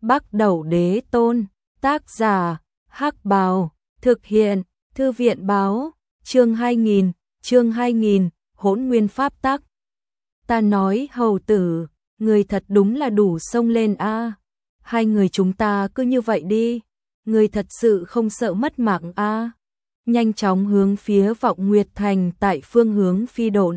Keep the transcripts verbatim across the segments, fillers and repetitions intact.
Bắc Đẩu Đế Tôn, tác giả, Hắc Bào, thực hiện, Thư viện báo, chương hai nghìn, chương hai nghìn, Hỗn Nguyên Pháp Tắc. Ta nói hầu tử, người thật đúng là đủ xông lên a. Hai người chúng ta cứ như vậy đi, người thật sự không sợ mất mạng a. Nhanh chóng hướng phía Vọng Nguyệt Thành tại phương hướng phi độn.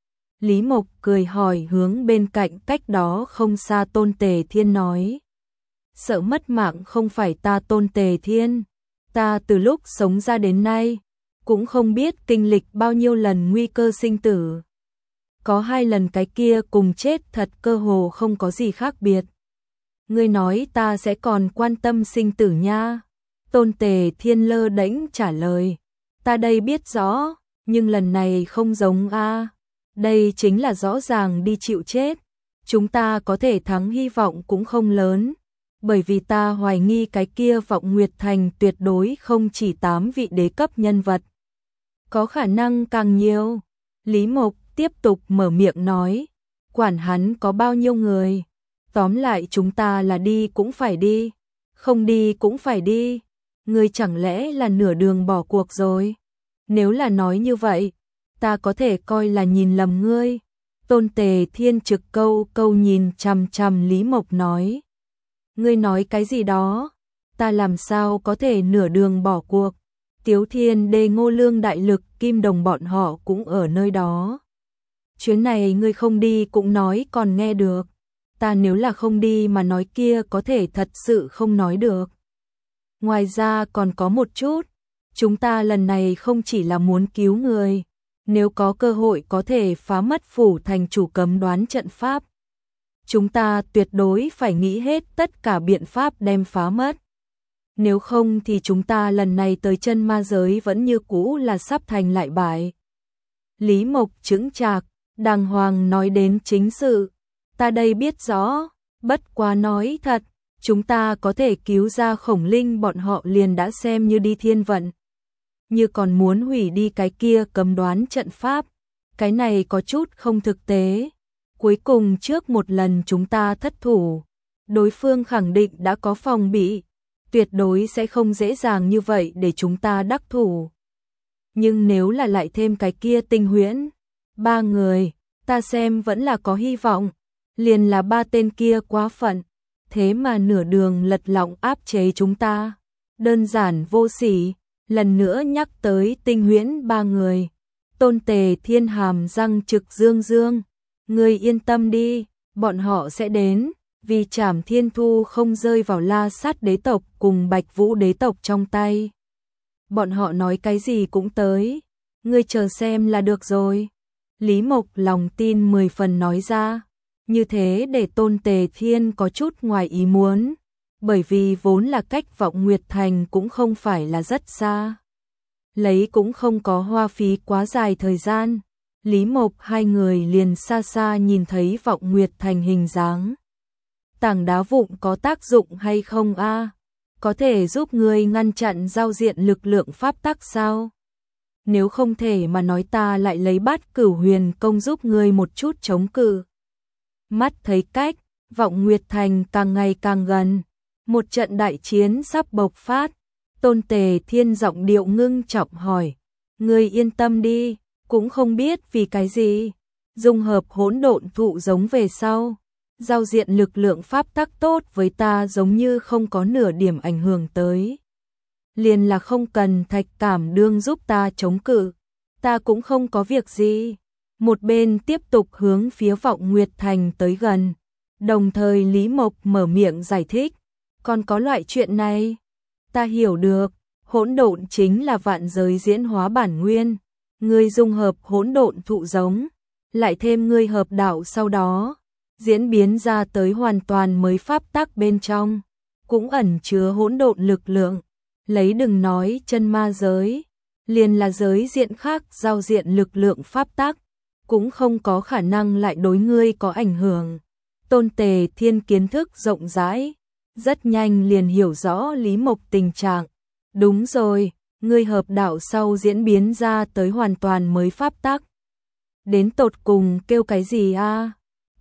Lý Mộc cười hỏi hướng bên cạnh cách đó không xa Tôn Tề Thiên nói. Sợ mất mạng không phải ta Tôn Tề Thiên, ta từ lúc sống ra đến nay, cũng không biết kinh lịch bao nhiêu lần nguy cơ sinh tử. Có hai lần cái kia cùng chết thật cơ hồ không có gì khác biệt. Ngươi nói ta sẽ còn quan tâm sinh tử nha. Tôn Tề Thiên lơ đễnh trả lời. Ta đây biết rõ, nhưng lần này không giống a. Đây chính là rõ ràng đi chịu chết. Chúng ta có thể thắng hy vọng cũng không lớn. Bởi vì ta hoài nghi cái kia Vọng Nguyệt Thành tuyệt đối không chỉ tám vị đế cấp nhân vật. Có khả năng càng nhiều. Lý Mộc tiếp tục mở miệng nói. Quản hắn có bao nhiêu người. Tóm lại chúng ta là đi cũng phải đi. Không đi cũng phải đi. Ngươi chẳng lẽ là nửa đường bỏ cuộc rồi? Nếu là nói như vậy, ta có thể coi là nhìn lầm ngươi. Tôn Tề Thiên trực câu câu nhìn chằm chằm Lý Mộc nói. Ngươi nói cái gì đó? Ta làm sao có thể nửa đường bỏ cuộc? Tiếu Thiên Đê Ngô Lương Đại Lực Kim Đồng bọn họ cũng ở nơi đó. Chuyến này ngươi không đi cũng nói còn nghe được. Ta nếu là không đi mà nói kia có thể thật sự không nói được. Ngoài ra còn có một chút, chúng ta lần này không chỉ là muốn cứu người, nếu có cơ hội có thể phá mất phủ thành chủ cấm đoán trận pháp. Chúng ta tuyệt đối phải nghĩ hết tất cả biện pháp đem phá mất. Nếu không thì chúng ta lần này tới chân ma giới vẫn như cũ là sắp thành lại bại. Lý Mộc chững chạc, đàng hoàng nói đến chính sự. Ta đây biết rõ, bất quá nói thật, chúng ta có thể cứu ra Khổng Linh bọn họ liền đã xem như đi thiên vận. Như còn muốn hủy đi cái kia cấm đoán trận pháp, cái này có chút không thực tế. Cuối cùng trước một lần chúng ta thất thủ, đối phương khẳng định đã có phòng bị, tuyệt đối sẽ không dễ dàng như vậy để chúng ta đắc thủ. Nhưng nếu là lại thêm cái kia Tinh Huyễn, ba người, ta xem vẫn là có hy vọng, liền là ba tên kia quá phận, thế mà nửa đường lật lọng áp chế chúng ta, đơn giản vô sỉ. Lần nữa nhắc tới Tinh Huyễn ba người, Tôn Tề Thiên hàm răng trực dương dương. Ngươi yên tâm đi, bọn họ sẽ đến, vì Trảm Thiên Thu không rơi vào La Sát đế tộc cùng Bạch Vũ đế tộc trong tay. Bọn họ nói cái gì cũng tới, ngươi chờ xem là được rồi. Lý Mộc lòng tin mười phần nói ra, như thế để Tôn Tề Thiên có chút ngoài ý muốn, bởi vì vốn là cách Vọng Nguyệt Thành cũng không phải là rất xa. Lấy cũng không có hoa phí quá dài thời gian. Lý Mộc hai người liền xa xa nhìn thấy Vọng Nguyệt Thành hình dáng. Tảng đá vụn có tác dụng hay không a? Có thể giúp ngươi ngăn chặn giao diện lực lượng pháp tắc sao? Nếu không thể mà nói ta lại lấy Bát Cửu Huyền công giúp ngươi một chút chống cự. Mắt thấy cách, Vọng Nguyệt Thành càng ngày càng gần. Một trận đại chiến sắp bộc phát. Tôn Tề Thiên giọng điệu ngưng trọng hỏi. Ngươi yên tâm đi. Cũng không biết vì cái gì, dung hợp hỗn độn thụ giống về sau, giao diện lực lượng pháp tắc tốt với ta giống như không có nửa điểm ảnh hưởng tới. Liền là không cần Thạch Cảm Đương giúp ta chống cự, ta cũng không có việc gì. Một bên tiếp tục hướng phía Vọng Nguyệt Thành tới gần, đồng thời Lý Mộc mở miệng giải thích, còn có loại chuyện này, ta hiểu được, hỗn độn chính là vạn giới diễn hóa bản nguyên. Ngươi dung hợp hỗn độn thụ giống, lại thêm ngươi hợp đạo sau đó, diễn biến ra tới hoàn toàn mới pháp tắc bên trong, cũng ẩn chứa hỗn độn lực lượng. Lấy đừng nói chân ma giới, liền là giới diện khác giao diện lực lượng pháp tắc, cũng không có khả năng lại đối ngươi có ảnh hưởng. Tôn Tề Thiên kiến thức rộng rãi, rất nhanh liền hiểu rõ Lý Mộc tình trạng. Đúng rồi. Ngươi hợp đạo sau diễn biến ra tới hoàn toàn mới pháp tắc. Đến tột cùng kêu cái gì a?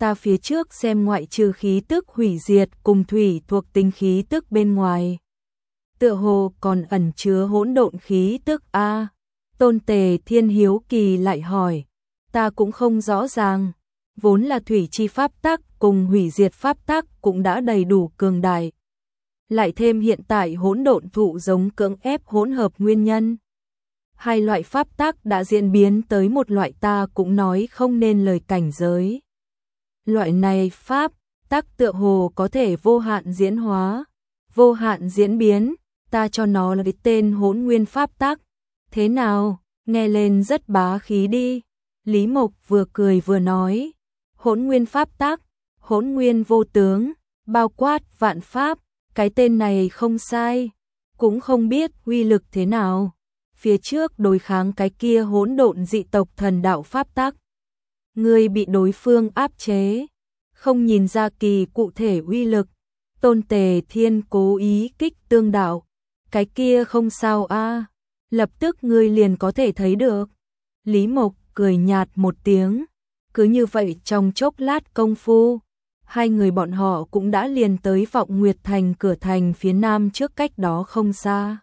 ta phía trước xem ngoại trừ khí tức hủy diệt cùng thủy thuộc tính khí tức bên ngoài. Tựa hồ còn ẩn chứa hỗn độn khí tức a. Tôn Tề Thiên hiếu kỳ lại hỏi, ta cũng không rõ ràng, vốn là thủy chi pháp tắc cùng hủy diệt pháp tắc cũng đã đầy đủ cường đại. Lại thêm hiện tại hỗn độn thụ giống cưỡng ép hỗn hợp nguyên nhân. Hai loại pháp tắc đã diễn biến tới một loại ta cũng nói không nên lời cảnh giới. Loại này pháp tắc tựa hồ có thể vô hạn diễn hóa, vô hạn diễn biến, ta cho nó là cái tên hỗn nguyên pháp tắc. Thế nào, nghe lên rất bá khí đi. Lý Mộc vừa cười vừa nói, hỗn nguyên pháp tắc, hỗn nguyên vô tướng, bao quát vạn pháp, cái tên này không sai, cũng không biết uy lực thế nào. Phía trước đối kháng cái kia hỗn độn dị tộc thần đạo pháp tắc, ngươi bị đối phương áp chế, không nhìn ra kỳ cụ thể uy lực. Tôn Tề Thiên cố ý kích tương đạo, cái kia không sao a, lập tức ngươi liền có thể thấy được. Lý Mộc cười nhạt một tiếng, cứ như vậy trong chốc lát công phu, hai người bọn họ cũng đã liền tới Vọng Nguyệt Thành cửa thành phía nam trước cách đó không xa.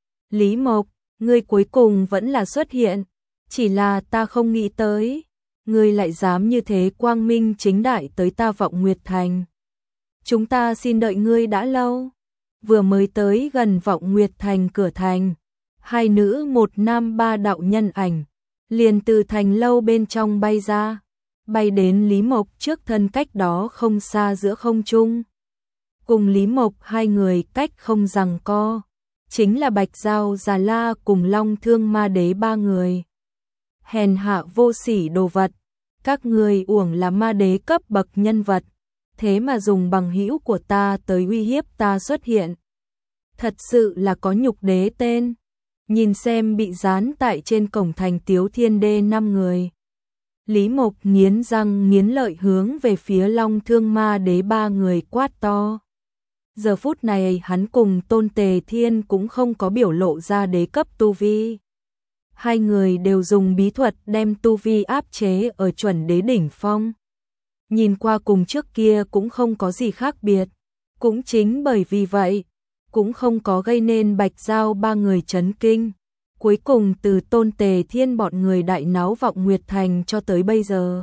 Lý Mộc, ngươi cuối cùng vẫn là xuất hiện, chỉ là ta không nghĩ tới, ngươi lại dám như thế quang minh chính đại tới ta Vọng Nguyệt Thành. Chúng ta xin đợi ngươi đã lâu. Vừa mới tới gần Vọng Nguyệt Thành cửa thành, hai nữ một nam ba đạo nhân ảnh liền từ thành lâu bên trong bay ra, bay đến Lý Mộc trước thân cách đó không xa giữa không trung. Cùng Lý Mộc hai người cách không giằng co, chính là Bạch Dao Già La cùng Long Thương Ma Đế ba người. Hèn hạ vô sỉ đồ vật, các người uổng là ma đế cấp bậc nhân vật, thế mà dùng bằng hữu của ta tới uy hiếp ta xuất hiện. Thật sự là có nhục đế tên. Nhìn xem bị dán tại trên cổng thành Tiếu Thiên Đê năm người. Lý Mộc nghiến răng nghiến lợi hướng về phía Long Thương Ma Đế ba người quát to. Giờ phút này hắn cùng Tôn Tề Thiên cũng không có biểu lộ ra đế cấp tu vi. Hai người đều dùng bí thuật đem tu vi áp chế ở chuẩn đế đỉnh phong. Nhìn qua cùng trước kia cũng không có gì khác biệt. Cũng chính bởi vì vậy, cũng không có gây nên Bạch Dao ba người chấn kinh. Cuối cùng từ Tôn Tề Thiên bọn người đại náo Vọng Nguyệt Thành cho tới bây giờ,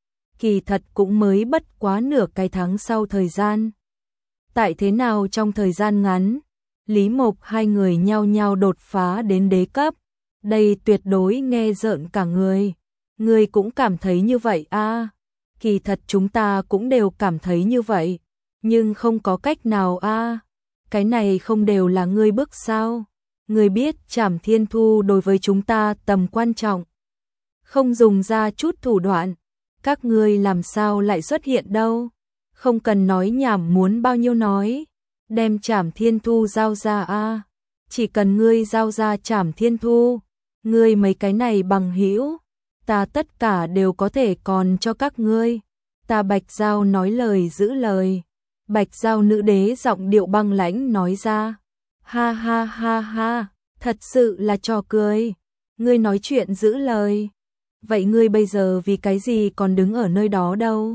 kỳ thật cũng mới bất quá nửa cái tháng sau thời gian. Tại thế nào trong thời gian ngắn, Lý Mộc hai người nhau nhau đột phá đến đế cấp, đây tuyệt đối nghe rợn cả người. Người cũng cảm thấy như vậy a? À, kỳ thật chúng ta cũng đều cảm thấy như vậy, nhưng không có cách nào a. À, cái này không đều là ngươi bức sao? Ngươi biết Trảm Thiên Thu đối với chúng ta tầm quan trọng, không dùng ra chút thủ đoạn, các ngươi làm sao lại xuất hiện đâu? Không cần nói nhảm, muốn bao nhiêu nói, đem Trảm Thiên Thu giao ra a. À, chỉ cần ngươi giao ra Trảm Thiên Thu, ngươi mấy cái này bằng hữu, ta tất cả đều có thể còn cho các ngươi. Ta Bạch Dao nói lời giữ lời. Bạch Dao nữ đế giọng điệu băng lãnh nói ra. Ha ha ha ha, thật sự là trò cười. Ngươi nói chuyện giữ lời. Vậy ngươi bây giờ vì cái gì còn đứng ở nơi đó đâu?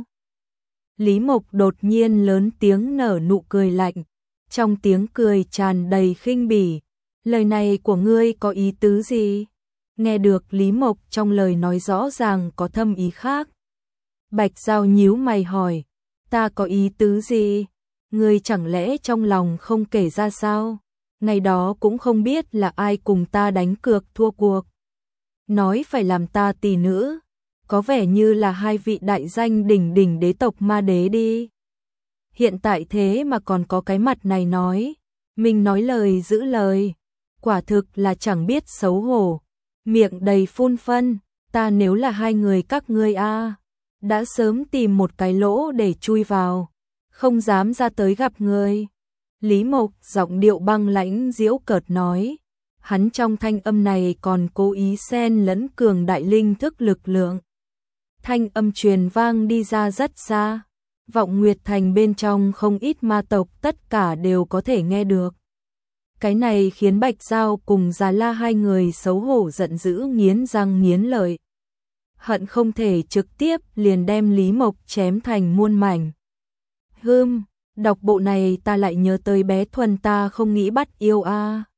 Lý Mộc đột nhiên lớn tiếng nở nụ cười lạnh. Trong tiếng cười tràn đầy khinh bỉ. Lời này của ngươi có ý tứ gì? Nghe được Lý Mộc trong lời nói rõ ràng có thâm ý khác. Bạch Dao nhíu mày hỏi. Ta có ý tứ gì? Ngươi chẳng lẽ trong lòng không kể ra sao? Ngày đó cũng không biết là ai cùng ta đánh cược thua cuộc. Nói phải làm ta tỷ nữ, có vẻ như là hai vị đại danh đỉnh đỉnh đế tộc ma đế đi. Hiện tại thế mà còn có cái mặt này nói, mình nói lời giữ lời, quả thực là chẳng biết xấu hổ, miệng đầy phun phân. Ta nếu là hai người các ngươi a, đã sớm tìm một cái lỗ để chui vào, không dám ra tới gặp người. Lý Mộc giọng điệu băng lãnh giễu cợt nói, hắn trong thanh âm này còn cố ý xen lẫn cường đại linh thức lực lượng. Thanh âm truyền vang đi ra rất xa, Vọng Nguyệt Thành bên trong không ít ma tộc tất cả đều có thể nghe được. Cái này khiến Bạch Dao cùng Già La hai người xấu hổ giận dữ nghiến răng nghiến lợi. hận không thể trực tiếp liền đem Lý Mộc chém thành muôn mảnh. Hưm, đọc bộ này ta lại nhớ tới bé Thuần ta không nghĩ bắt yêu a.